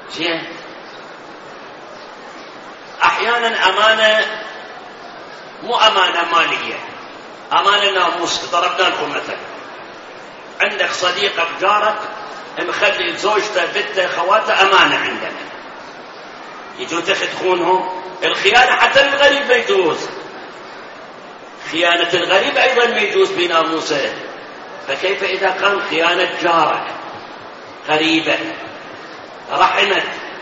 زين. أحيانا أمانة مو أمانة مالية، أمانة ناموس. ضربنا لكم مثلا، عندك صديقك جارك مخلي زوجته بنته خواته أمانة عندك، يجوا تخونهم. الخيانة حتى للغريب ما يجوز، خيانة الغريب أيضا ما يجوز بناموسه، فكيف إذا كان خيانة جارك قريبة رحمت؟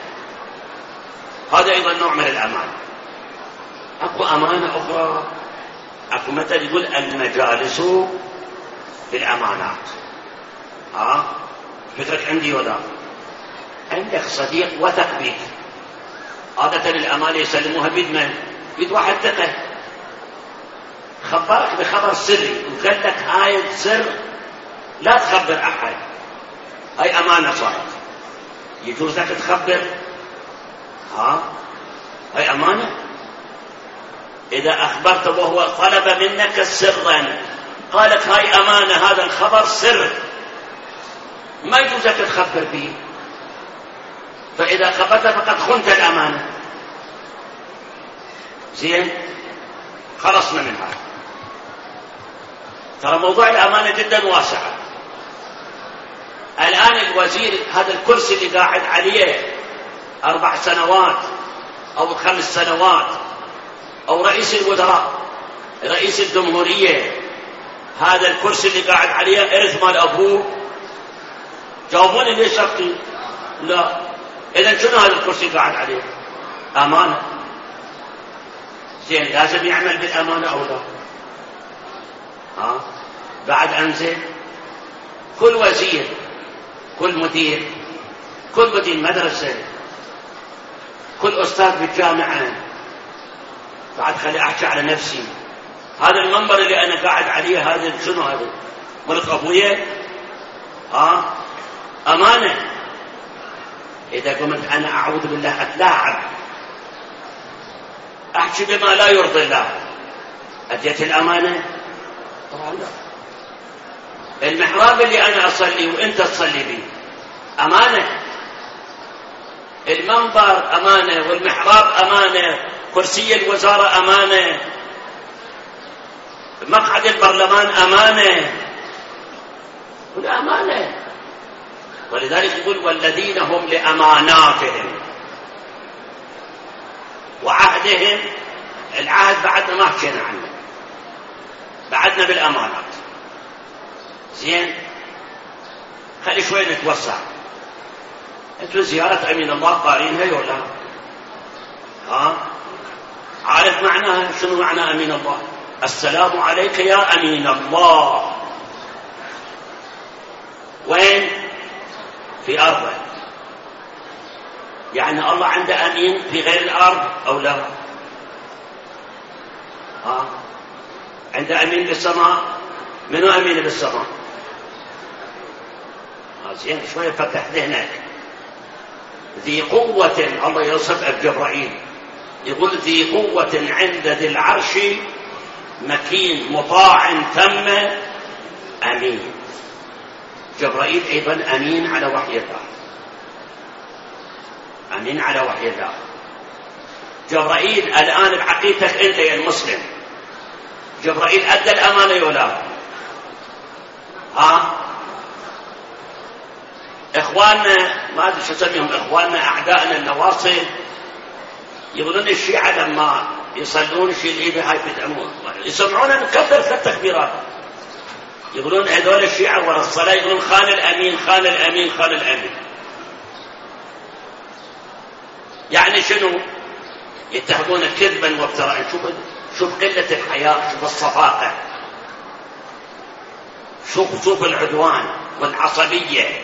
هذا أيضا نوع من الأمانة. أكو أمانة أخرى، أكو مثل يقول المجالس بالأمانات. فكرك عندي ولا عندك صديق وثق بك، عادة الأمانة يسلموها بيد من؟ بيد واحد ثقة، خبرك بخبر سري وقال لك هاي السر لا تخبر أحد، هاي أمانة صارت، يجوز لك تخبر؟ هاي أمانة. إذا أخبرت وهو طلب منك سرا قالك هاي أمانة، هذا الخبر سر ما يجوز لك تخبر به، فإذا خبرت فقد خنت الأمانة. زين، خلصنا من هذا. ترى موضوع الأمانة جدا واسع. الآن الوزير هذا الكرسي اللي قاعد عليه 4 سنوات أو 5 سنوات، أو رئيس الوزراء، رئيس الجمهورية، هذا الكرسي اللي قاعد عليه إرث مال أبوه؟ جاوبوني ليش شرطي؟ لا. إذا شنو هذا الكرسي قاعد عليه؟ أمانة. زين، لازم يعمل بالأمانة أو لا؟ بعد أنزل كل وزير، كل مدير، كل مدير مدرسة، كل أستاذ بالجامعة، بعد خلي أحكي على نفسي. هذا المنبر اللي أنا قاعد عليه هذا شنو هذا؟ ملك أبويا؟ أمانة. إذا قمت أنا أعوذ بالله أتلاعب أحكي بما لا يرضي الله، أديت الأمانة؟ طبعا لا. المحراب اللي أنا أصلي وإنت تصلي به أمانة، المنبر أمانة، والمحراب أمانة، كرسي الوزارة أمانة، مقعد البرلمان أمانة، كل أمانة. ولذلك يقول والذين هم لأماناتهم وعهدهم، العهد بعدنا ما حكينا عنه، بعدنا بالأمانات. زين، خلي شوي نتوسع. انتوا زيارة أمين الله قارينها ولا؟ عارف معناها؟ شنو معنى أمين الله؟ السلام عليك يا أمين الله. وين؟ في أرضه. يعني الله عنده أمين في غير الأرض أو لا؟ عنده أمين بالسماء. منو أمين بالسماء؟ زين، شوية فتح ذهنك. ذي قوة، الله يوصف بجبرائيل يقول ذي قوة عند ذي العرش مكين مطاع ثم أمين. جبرائيل أيضا أمين على وحي الله، أمين على وحي الله. جبرائيل الآن بعقيدتك أنت يا المسلم، جبرائيل أدى الأمانة ولا؟ إخواننا ما أدري شو أسميهم، إخواننا أعدائنا النواصب يقولون الشيعة لما يصلون شيء هاي بدعمون، يسمعون نكبر 3 تكبيرات، يقولون هذول الشيعة ورا الصلاة يقولون خان الأمين خان الأمين خان الأمين. يعني شنو؟ يتهمون كذبا وافتراء. شوف قلة الحياء، شوف الصفاقة، شوف العدوان والعصبية.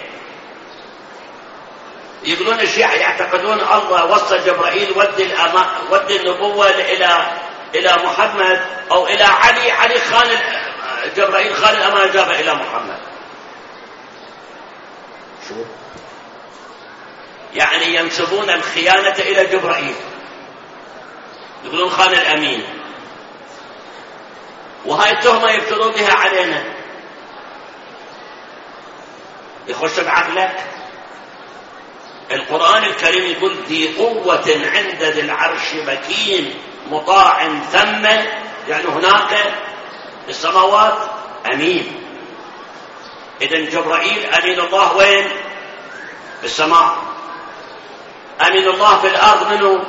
يقولون الشيعة يعتقدون الله وصل جبرائيل ودي النبوة إلى محمد أو إلى علي خان جبرائيل خان الأمانة جابها إلى محمد. شو يعني؟ ينسبون الخيانة إلى جبرائيل، يقولون خان الأمين، وهاي التهمة يفترون بها علينا. يخش بعقلك؟ القرآن الكريم يقول ذي قوة عند ذي العرش مكين مطاع ثم، يعني هناك في السماوات أمين. إذن جبرائيل أمين الله وين؟ في السماء. أمين الله في الأرض منه؟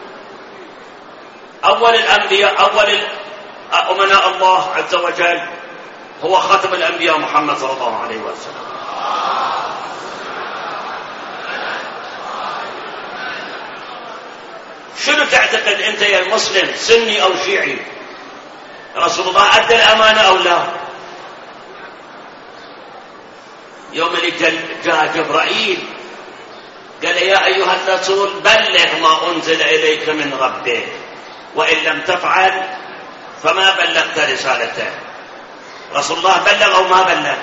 أول الأنبياء، أول أمناء الله عز وجل هو خاتم الأنبياء محمد صلى الله عليه وسلم. شنو تعتقد أنت يا المسلم، سني أو شيعي؟ رسول الله أدى الأمانة أو لا؟ يوم اللي جاء جبرائيل قال يا أيها الرسول بلغ ما أنزل إليك من ربك وإن لم تفعل فما بلغت رسالته. رسول الله بلغ أو ما بلغ؟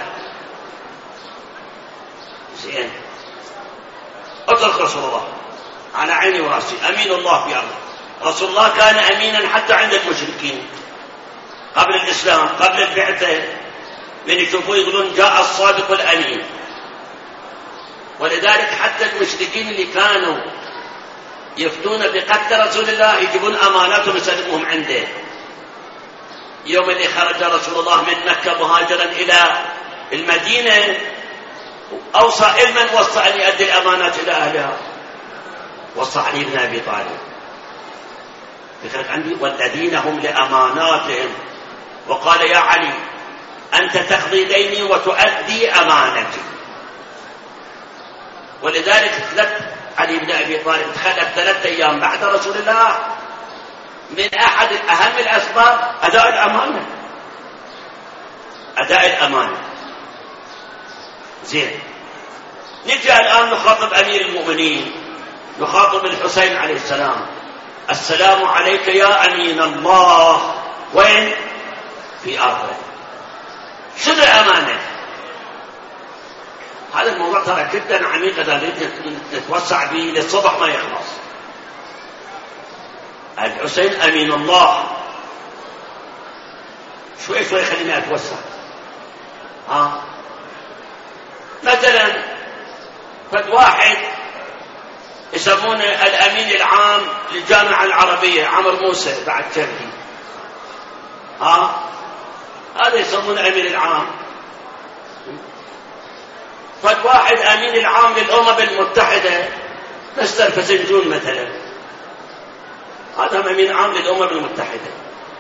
زين، اترك رسول الله على عيني وراسي، أمين الله في أرضه. رسول الله كان أمينا حتى عند المشركين قبل الإسلام، قبل البعثة، من يشوفوه يقولون جاء الصادق الأمين. ولذلك حتى المشركين اللي كانوا يفتون بقتل رسول الله يجيبون أماناتهم يسلموهم عنده. يوم اللي خرج رسول الله من مكة مهاجرا إلى المدينة أوصى علما وصى أن يؤدي الأمانات إلى أهلها، وصى علي بن أبي طالب فكرت عندي والذين هم لأماناتهم، وقال يا علي أنت تقضي ديني وتؤدي أمانتي. ولذلك علي بن أبي طالب تخلف 3 أيام بعد رسول الله من أحد أهم الأسباب أداء الأمانة. أداء الأمانة. زين، نجي الآن نخاطب أمير المؤمنين، نخاطب الحسين عليه السلام. السلام عليك يا أمين الله وين؟ في أرضه. شنو الأمانة؟ هذا الموضوع ترى جدا عميق، إذا نتوسع به للصبح ما يخلص. الحسين أمين الله. شوي شوي خليني أتوسع. مثلا فد واحد يسمونه الأمين العام للجامعة العربية، عمر موسى بعد كرهي. هذا يسمونه أمين العام. فد واحد أمين العام للأمم المتحدة، مستر فسنجون مثلا، هذا أمين عام للأمم المتحدة.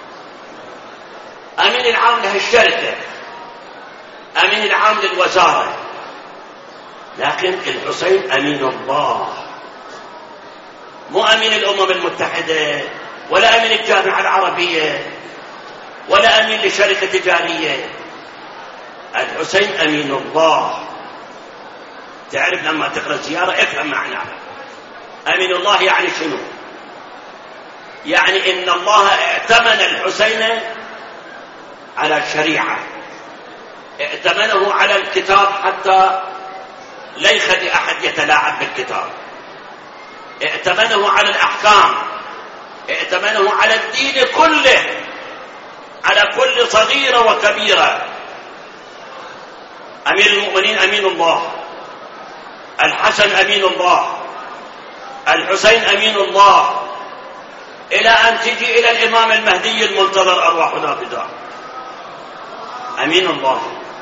أمين العام لهالشركة، أمين العام للوزارة. لكن الحسين أمين الله، مو أمين الأمم المتحدة، ولا أمين الجامعة العربية، ولا أمين لشركة تجارية. الحسين أمين الله. تعرف لما تقرأ زيارة افهم معناها. أمين الله يعني شنو؟ يعني إن الله ائتمن الحسين على الشريعة، ائتمنه على الكتاب حتى لا يخلي أحد يتلاعب بالكتاب، ائتمنه على الأحكام، ائتمنه على الدين كله، على كل صغيرة وكبيرة. أمير المؤمنين أمين الله، الحسن أمين الله، الحسين أمين الله، إلى أن تجي إلى الإمام المهدي المنتظر أرواحنا فداه. أمين الله،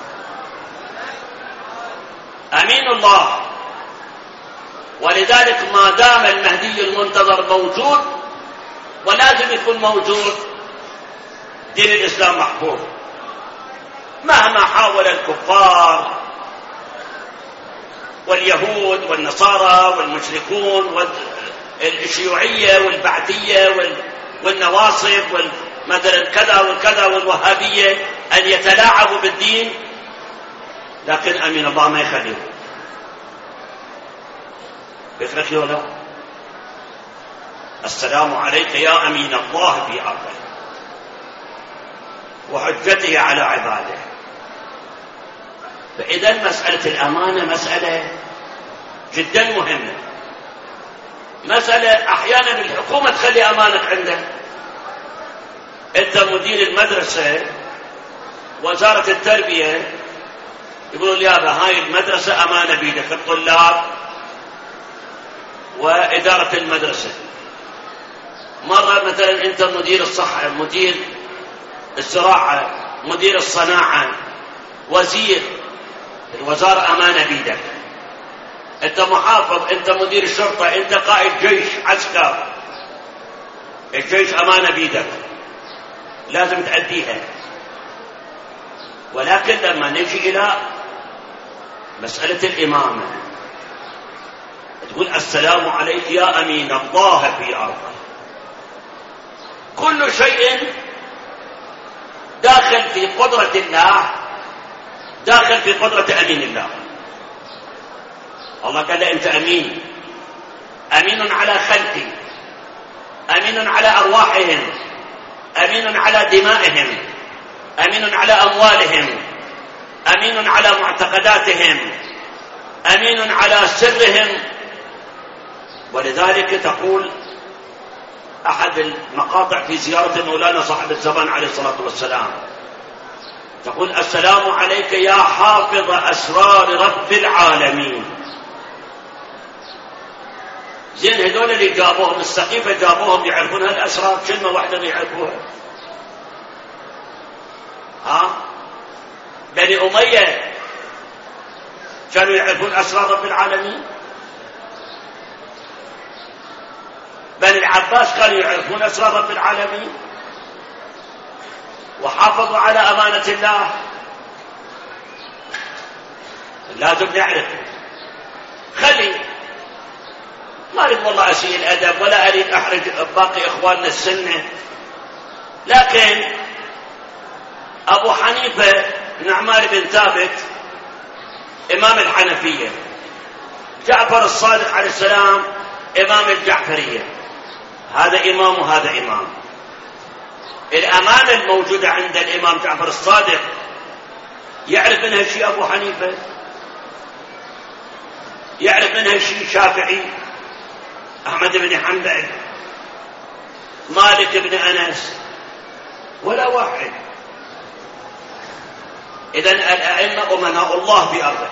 أمين الله. ولذلك ما دام المهدي المنتظر موجود، ولازم يكون موجود، دين الإسلام محفوظ. مهما حاول الكفار واليهود والنصارى والمشركون والشيوعية والبعثية والنواصب مثلا كذا والكذا والوهابية أن يتلاعبوا بالدين، لكن أمين الله ما يخليه. بفرق ولا؟ السلام عليك يا أمين الله في أرضه وحجته على عباده. فإذا مسألة الأمانة مسألة جدا مهمة. مسألة أحيانا الحكومة تخلي أمانك عندك. أنت مدير المدرسة، وزارة التربية يقولوا يابا هاي المدرسة أمانة بيدك، الطلاب وإدارة المدرسة. مرة مثلا أنت مدير الصحة، مدير الزراعة، مدير الصناعة، وزير، الوزارة أمانة بيدك. أنت محافظ، أنت مدير الشرطة، أنت قائد جيش، عسكر، الجيش أمانة بيدك لازم تأديها. ولكن لما نجي إلى مسألة الإمامة تقول السلام عليك يا أمين الله في أرضه. كل شيء داخل في قدرة الله، داخل في قدرة أمين الله. الله قال أنت أمين، أمين على خلقي، أمين على أرواحهم، أمين على دمائهم، أمين على أموالهم، أمين على معتقداتهم، أمين على سرهم. ولذلك تقول أحد المقاطع في زيارة مولانا صاحب الزمان عليه الصلاة والسلام، تقول السلام عليك يا حافظ أسرار رب العالمين. زين هذول اللي جابوهم السقيفة جابوهم يعرفون هالأسرار، كلمة واحدة يعرفوها. بني أمية كانوا يعرفون أسرار رب العالمين. بني العباس كانوا يعرفون أسرار رب العالمين وحافظوا على أمانة الله. لازم نعرف. خلي ما أريد والله أسيء الأدب ولا أريد أحرج باقي إخواننا السنة، لكن أبو حنيفة نعمان بن ثابت إمام الحنفية، جعفر الصادق عليه السلام إمام الجعفرية، هذا إمام وهذا إمام. الأمانة الموجودة عند الإمام جعفر الصادق يعرف منها شيء أبو حنيفة، يعرف منها شيء شافعي، أحمد بن حنبل، مالك بن أنس، ولا واحد. إذن الأئمة أمناء الله في أرضه،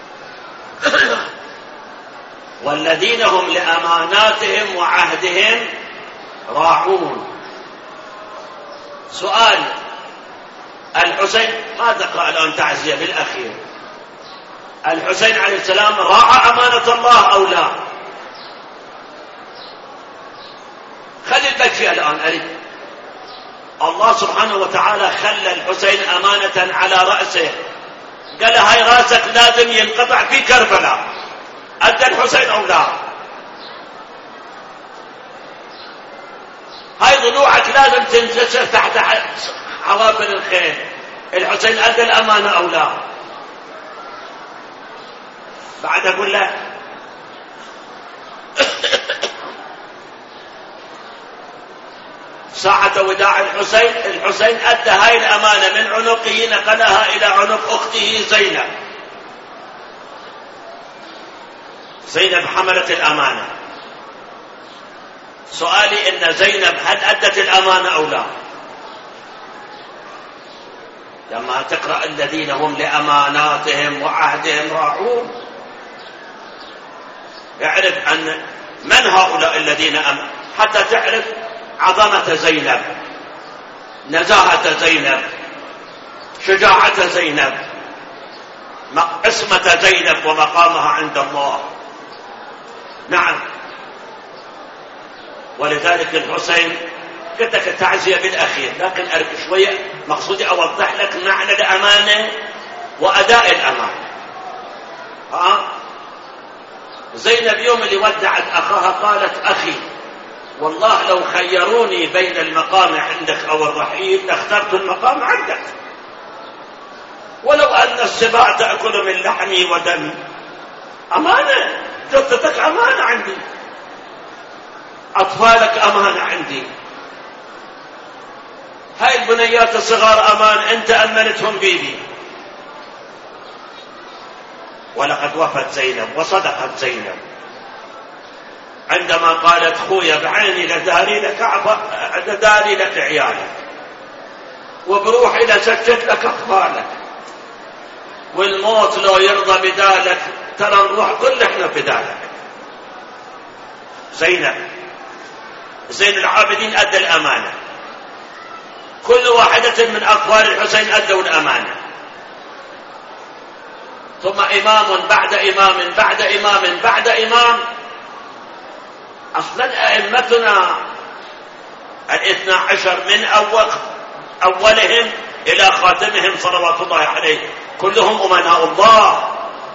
والذين هم لأماناتهم وعهدهم راعون. سؤال الحسين ماذا قال الآن تعزية بالأخير؟ الحسين عليه السلام راعى أمانة الله أو لا؟ خلي البكي الآن أريد. الله سبحانه وتعالى خلى الحسين أمانة على رأسه، قال هاي رأسك لازم ينقطع في كربلاء، أدى الحسين أو لا؟ هاي ضلوعك لازم تنكسر تحت حوافر الخيل، الحسين أدى الأمانة أو لا؟ بعد أقول له ساعة وداع الحسين أدى هاي الأمانة من عنقه، نقلها إلى عنق أخته زينب. زينب حملت الأمانة. سؤالي إن زينب هل أدت الأمانة أو لا؟ لما تقرأ الذين هم لأماناتهم وعهدهم راعون، اعرف أن من هؤلاء الذين حتى تعرف عظمة زينب، نزاهة زينب، شجاعة زينب، عصمة زينب ومقامها عند الله. نعم. ولذلك الحسين قلت لك التعزية بالأخير، لكن أعرف شوية مقصودي أوضح لك معنى الأمانة وأداء الأمانة. زينب يوم اللي ودعت أخاها قالت أخي والله لو خيروني بين المقام عندك أو الرحيل لاخترت المقام عندك، ولو أن السباع تأكل من لحمي ودمي. أمانة، جثتك أمانة عندي، أطفالك أمانة عندي، هاي البنيات الصغار أمان، أنت أمنتهم بيدي. ولقد وفت زينب وصدقت زينب عندما قالت خويا بعيني لداري لك داري لك عيالك، وبروحي لسكت لك أطفالك، والموت لو يرضى بدالك ترى نروح كل احنا بدالك. زين العابدين أدى الأمانة، كل واحدة من أطفال الحسين أدوا الأمانة، ثم إمام بعد إمام بعد إمام بعد إمام. أصلا أئمتنا 12 من أولهم إلى خاتمهم صلوات الله عليه كلهم أمناء الله.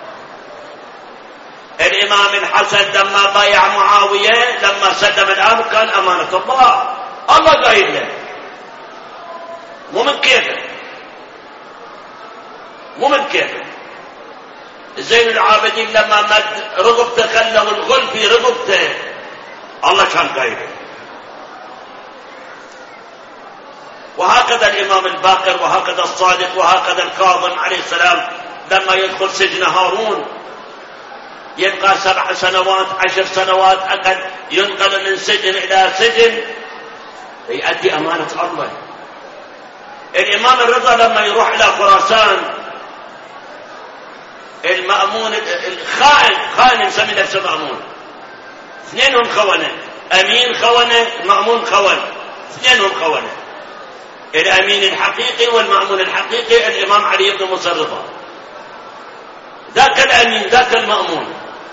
الإمام الحسن لما بايع معاوية لما سلم الأمر كان أمانة الله، الله قايل له مو من كيفه. زين العابدين لما مد رغبته خلوا الغل في رغبته، الله كان قايل. وهكذا الإمام الباقر، وهكذا الصادق، وهكذا الكاظم عليه السلام لما يدخل سجن هارون يبقى 7 سنوات 10 سنوات أقل، ينقل من سجن إلى سجن يؤدي أمانة الله. الإمام الرضا لما يروح إلى خراسان، المأمون خائن نسمي نفسه مأمون، اثنينهم خونة، أمين خونة، المأمون خون، اثنينهم خونة، الأمين الحقيقي والمأمون الحقيقي الإمام علي بن موسى الرضا، ذاك الأمين ذاك المأمون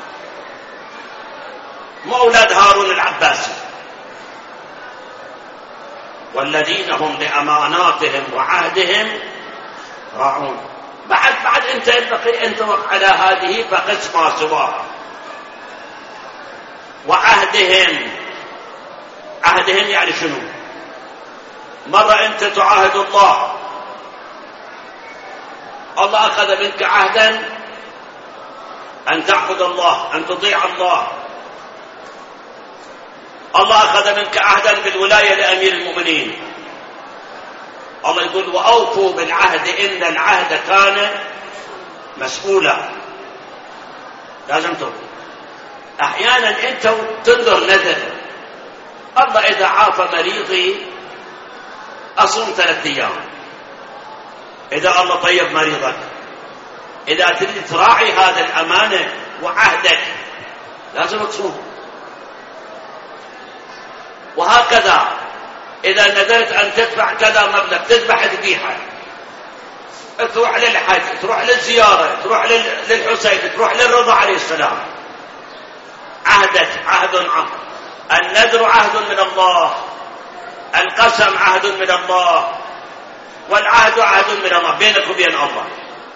مو أولاد هارون العباسي. والذين هم لأماناتهم وعهدهم راعون. بعد انت ينبغي ان توقع على هذه فقس ما سواها. وعهدهم يعني شنو؟ مرة انت تعاهد الله اخذ منك عهدا ان تعبد الله، ان تطيع الله اخذ منك عهدا بالولاية لامير المؤمنين. الله يقول وأوفوا بالعهد إن العهد كان مسؤولا. لازم توفوا. أحيانا أنت تنظر نذر، الله إذا عاف مريضي أصوم 3 أيام، إذا الله طيب مريضك، إذا تريد تراعي هذا الأمانة وعهدك لازم تصوم. وهكذا إذا نذرت أن تدفع كذا مبلغ، تذبح ذبيحة، تروح للحج، تروح للزيارة، تروح للحسين، تروح للرضا عليه السلام، عهد. النذر عهد من الله، القسم عهد من الله، والعهد عهد من الله بينك وبين الله.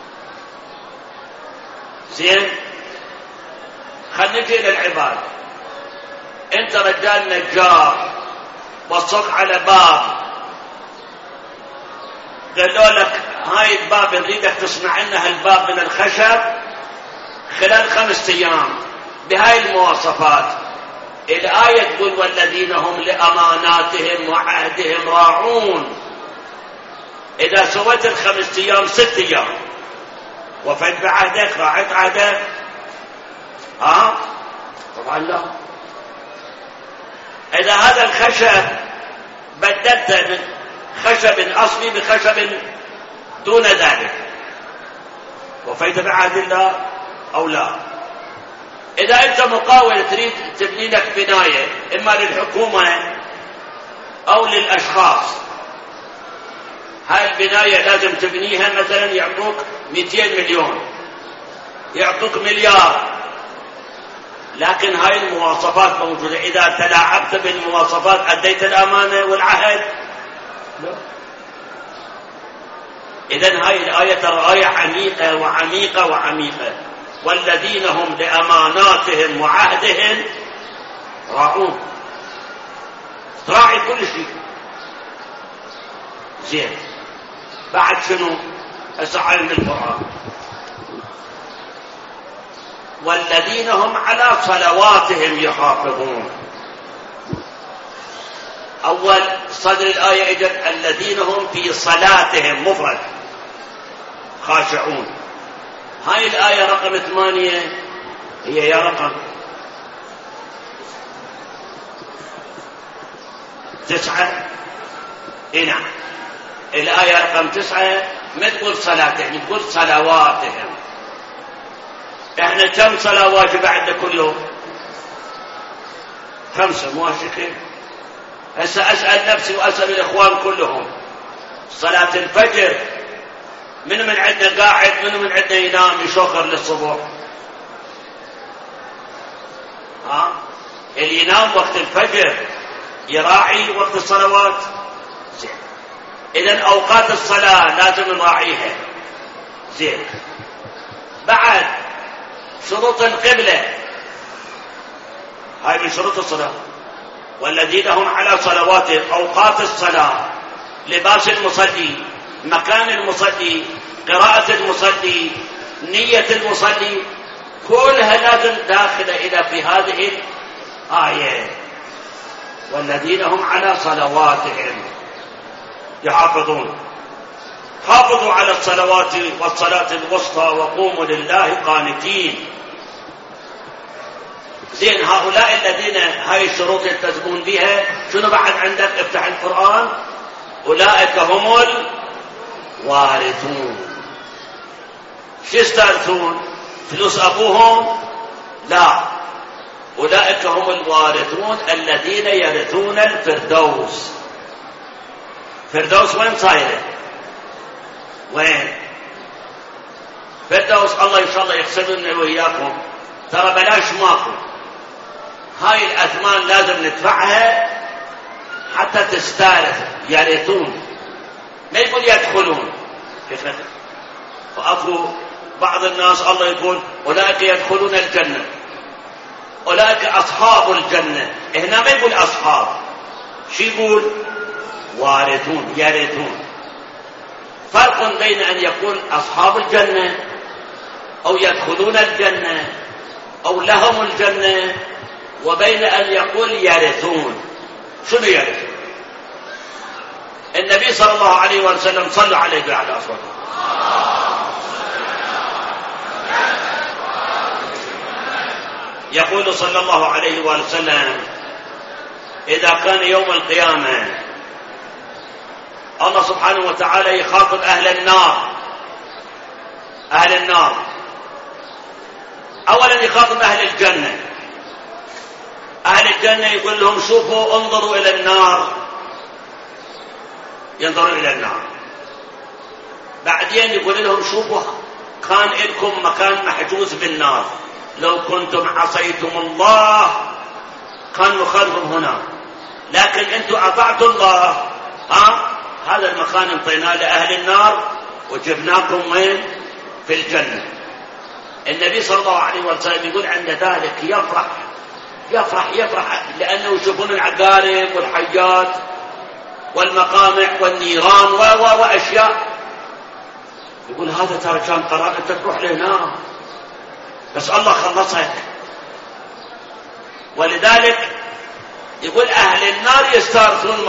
زين، خلينا نجي للعباد. انت رجال نجار وصك على باب، قالوا لك هاي الباب نريدك تصنع لنا هالباب من الخشب خلال 5 أيام بهاي المواصفات. الآية تقول والذين هم لأماناتهم وعهدهم راعون. إذا سويت 5 أيام 6 أيام وفيت بعهدك، راعيت عهدك؟ طبعا لا. إذا هذا الخشب بدلته من خشب أصلي بخشب دون ذلك، وفيت بعهد الله أو لا؟ إذا أنت مقاول تريد تبني لك بناية إما للحكومة أو للأشخاص، هاي البناية لازم تبنيها مثلا يعطوك 200 مليون، يعطوك مليار، لكن هاي المواصفات موجودة. إذا تلاعبت بالمواصفات أديت الأمانة والعهد؟ لا. إذن هاي الآية ترى آية عميقة وعميقة وعميقة. والذين هم لأماناتهم وعهدهم راعون، تراعي كل شيء. زين، بعد شنو؟ أسعى من القرآن والذين هم على صلواتهم يحافظون. أول صدر الآية إجت الذين هم في صلاتهم مفرد خاشعون. هاي الآية رقم 8 هي يا رقم 9. نعم، الآية رقم 9 ما تقول صلاتهم، تقول صلواتهم. احنا كم صلاة واجبة عندنا كل يوم؟ 5 موافقين. هسه أسأل نفسي وأسأل الإخوان كلهم، صلاة الفجر من عندنا قاعد، من عندنا ينام يشوخر للصبح؟ اللي ينام وقت الفجر يراعي وقت الصلوات. زين، إذن أوقات الصلاة لازم نراعيها. زين، بعد شروط القبلة، هاي من شروط الصلاة. والذين هم على صلواتهم، أوقات الصلاة، لباس المصلي، مكان المصلي، قراءة المصلي، نية المصلي، كلها لازم داخلة إلى في هذه الآية. والذين هم على صلواتهم يحافظون. حافظوا على الصلوات والصلاة الوسطى وقوموا لله قانتين. زين، هؤلاء الذين هاي الشروط يلتزمون بها، شنو بعد عندك؟ افتح القرآن. أولئك هم الوارثون. شو يستارثون؟ فلوس أبوهم؟ لا، أولئك هم الوارثون الذين يرثون الفردوس. فردوس وين صايره؟ وين فردوس؟ الله إن شاء الله يحسبنا وإياكم، ترى بلاش ماكو. هاي الأثمان لازم ندفعها حتى تستارث. يرثون، ما يقول يدخلون. فأكو بعض الناس الله يقول أولئك يدخلون الجنة، أولئك أصحاب الجنة. هنا ما يقول أصحاب، شو يقول؟ وارثون، يرثون. فرق بين أن يقول أصحاب الجنة أو يدخلون الجنة أو لهم الجنة، وبين أن يقول يرثون. شنو يرثون؟ النبي صلى الله عليه وسلم، صلوا عليه بعد أصواتكم، يقول صلى الله عليه وسلم: إذا كان يوم القيامة الله سبحانه وتعالى يخاطب أهل النار. أهل النار أولا يخاطب أهل الجنة. أهل الجنة يقول لهم: شوفوا، انظروا إلى النار. ينظروا إلى النار. بعدين يقول لهم: شوفوا، كان لكم مكان محجوز بالنار، لو كنتم عصيتم الله كان مخالفكم هنا، لكن أنتم أطعتم الله، هذا المكان انطيناه لأهل النار وجبناكم وين؟ في الجنة. النبي صلى الله عليه وسلم يقول عند ذلك يفرح يفرح يفرح، لأنه يشوفون العقارب والحيات والمقامع والنيران وأشياء. يقول هذا ترى كان قرار أنت تروح لهنا، بس الله خلصك. ولذلك يقول أهل النار يستارثون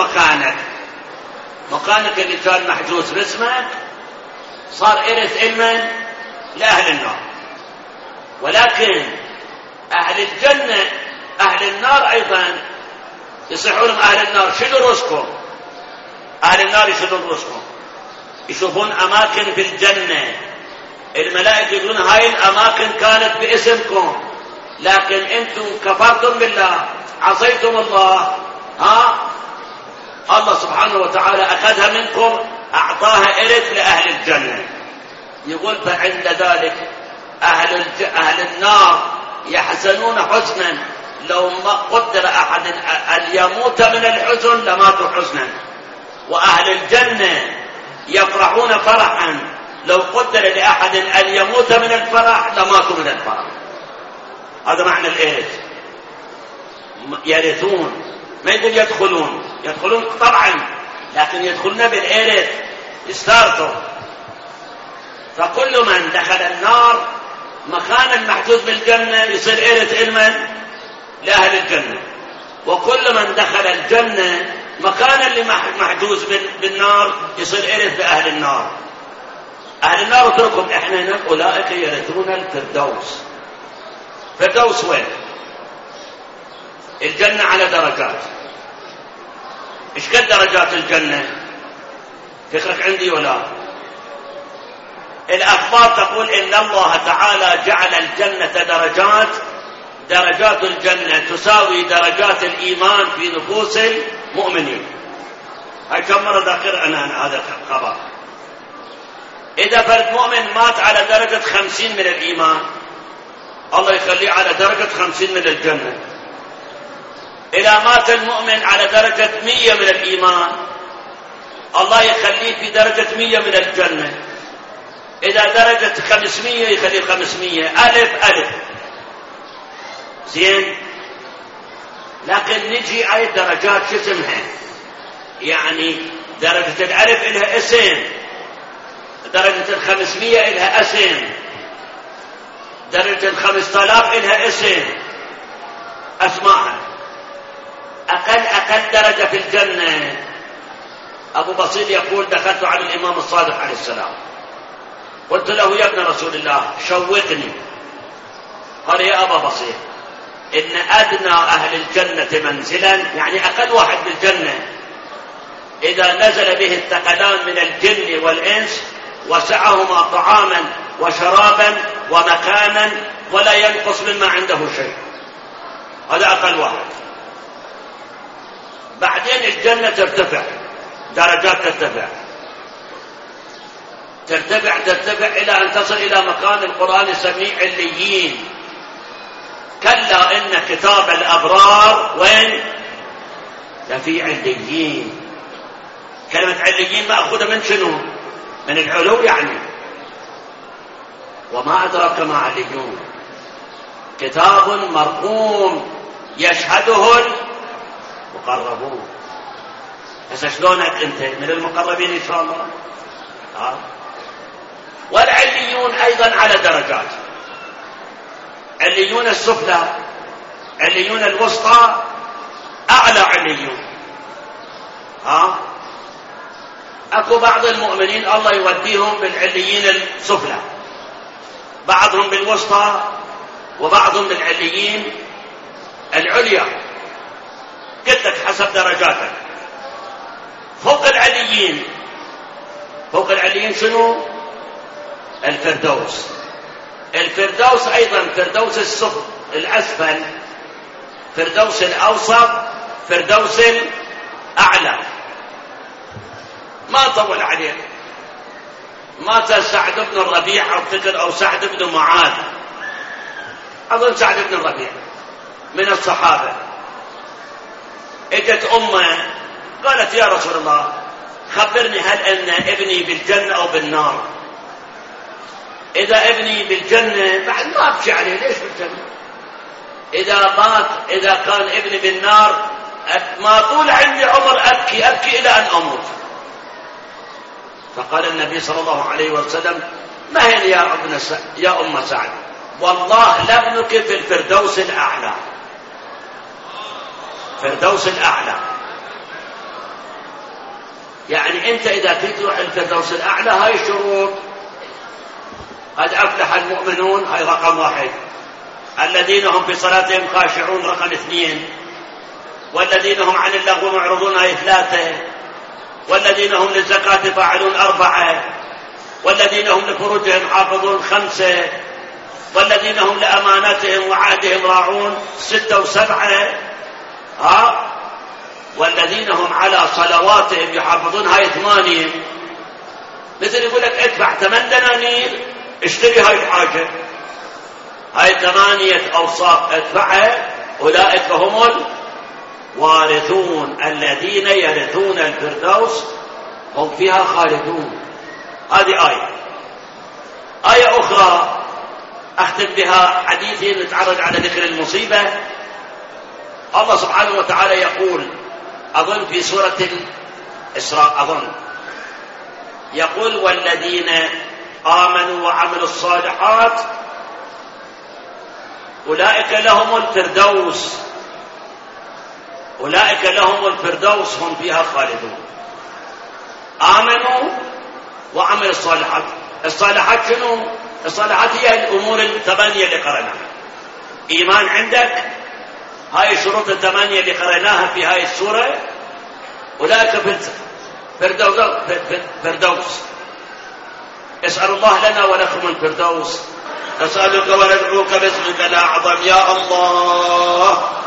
مكانك اللي كان محجوز باسمك، صار إرث علما لأهل النار. ولكن أهل الجنة، أهل النار أيضا يصيحون أهل النار: شنو رزقكم؟ أهل النار يشوفون رزقهم، يشوفون أماكن في الجنة. الملائكة يقولون هاي الأماكن كانت باسمكم، لكن أنتم كفرتم بالله، عصيتم الله، الله سبحانه وتعالى أخذها منكم، أعطاها إرث لأهل الجنة. يقول فعند ذلك أهل النار يحزنون حزنا، لو ما قدر أحد أن يموت من الحزن لماتوا حزنا. وأهل الجنة يفرحون فرحا، لو قدر لأحد أن يموت من الفرح لماتوا من الفرح. هذا معنى الإرث. يرثون، ما يقول يدخلون طبعا، لكن يدخلون بالإرث، يستارثوا. فكل من دخل النار مكانا محجوز بالجنة يصير إرث علما لأهل الجنة، وكل من دخل الجنة مكانا اللي محجوز بالنار يصير إرث لأهل النار. أهل النار اتركهم، إحنا هنا أولئك يرثون الفردوس. فردوس وين؟ الجنة على درجات. إيش قد درجات الجنة؟ فكرك عندي ولا؟ الأخبار تقول إن الله تعالى جعل الجنة درجات درجات الجنة تساوي درجات الإيمان في نفوس المؤمنين. هاي كم مرة ذكر أنا هذا الخبر. إذا فرد مؤمن مات على درجة 50 من الإيمان، الله يخليه على درجة 50 من الجنة. إذا مات المؤمن على درجة 100 من الإيمان، الله يخليه في درجة 100 من الجنة. إذا درجة 500 يخليه 500. ألف. زين. لكن نجي أي درجات شو اسمها؟ يعني درجة الألف إلها اسم، درجة 500 إلها اسم، درجة 5000 إلها اسم، أسماء. أقل درجة في الجنة. أبو بصير يقول دخلت على الإمام الصادق عليه السلام، قلت له يا ابن رسول الله شوقني. قال يا أبا بصير إن أدنى أهل الجنة منزلا، يعني أقل واحد بالجنة، إذا نزل به الثقلان من الجن والإنس وسعهما طعاما وشرابا ومكانا ولا ينقص مما عنده شيء. هذا أقل واحد. بعدين الجنة ترتفع، درجات ترتفع إلى أن تصل إلى مكان القرآن يسميه عليين. كلا إن كتاب الأبرار وين؟ لفي عليين. كلمة عليين مأخوذة من شنو؟ من العلو يعني. وما أدراك ما عليون، كتاب مرقوم يشهده المقربون. بس شلونك أنت من المقربين إن شاء الله؟ والعليون أيضا على درجات. عليون السفلى، عليون الوسطى، أعلى عليون. أكو بعض المؤمنين الله يوديهم بالعليين السفلى، بعضهم بالوسطى، وبعضهم بالعليين العليا. قلت لك حسب درجاتك. فوق العليين شنو؟ الفردوس. الفردوس أيضا فردوس السفل الأسفل، فردوس الأوسط، فردوس الأعلى. ما طول عليه. مات سعد بن الربيع أو فكر أو سعد بن معاذ، أظن سعد بن الربيع من الصحابة. اجت أمه قالت يا رسول الله خبرني هل أن ابني بالجنة أو بالنار؟ إذا ابني بالجنة بعد ما أبكي عليه، ليش بالجنة؟ إذا كان ابني بالنار ما طول عندي عمر أبكي إلى أن أموت. فقال النبي صلى الله عليه وسلم ما هي يا أم سعد؟ والله لابنك في الفردوس الأعلى. فردوس الأعلى يعني أنت إذا تروح الفردوس الأعلى هاي الشروط. قد أفلح المؤمنون هاي رقم 1، الذين هم في صلاتهم خاشعون رقم 2، والذين هم عن اللغو معرضون هاي 3، والذين هم للزكاة فاعلون 4، والذين هم لفروجهم حافظون 5، والذين هم لأماناتهم وعهدهم راعون 6 و7، والذين هم على صلواتهم يحافظون هاي 8. مثل يقول لك ادفع 8 دنانير اشتري هاي الحاجة، هاي 8 أوصاف ادفعها، أولئك هم الوارثون الذين يرثون الفردوس هم فيها خالدون. هذه آية أخرى أختم بها حديثي نتعرض على ذكر المصيبة. الله سبحانه وتعالى يقول أظن في سورة الإسراء يقول والذين آمنوا وعملوا الصالحات أولئك لهم الفردوس، أولئك لهم الفردوس هم فيها خالدون. آمنوا وعملوا الصالحات. الصالحات شنو؟ الصالحات هي الأمور 8 اللي قرأناها. إيمان عندك، هاي الشروط 8 اللي قرأناها في هاي السورة، أولئك في الفردوس. اسأل الله لنا ولكم الفردوس نسألك وندعوك باسمك الأعظم يا الله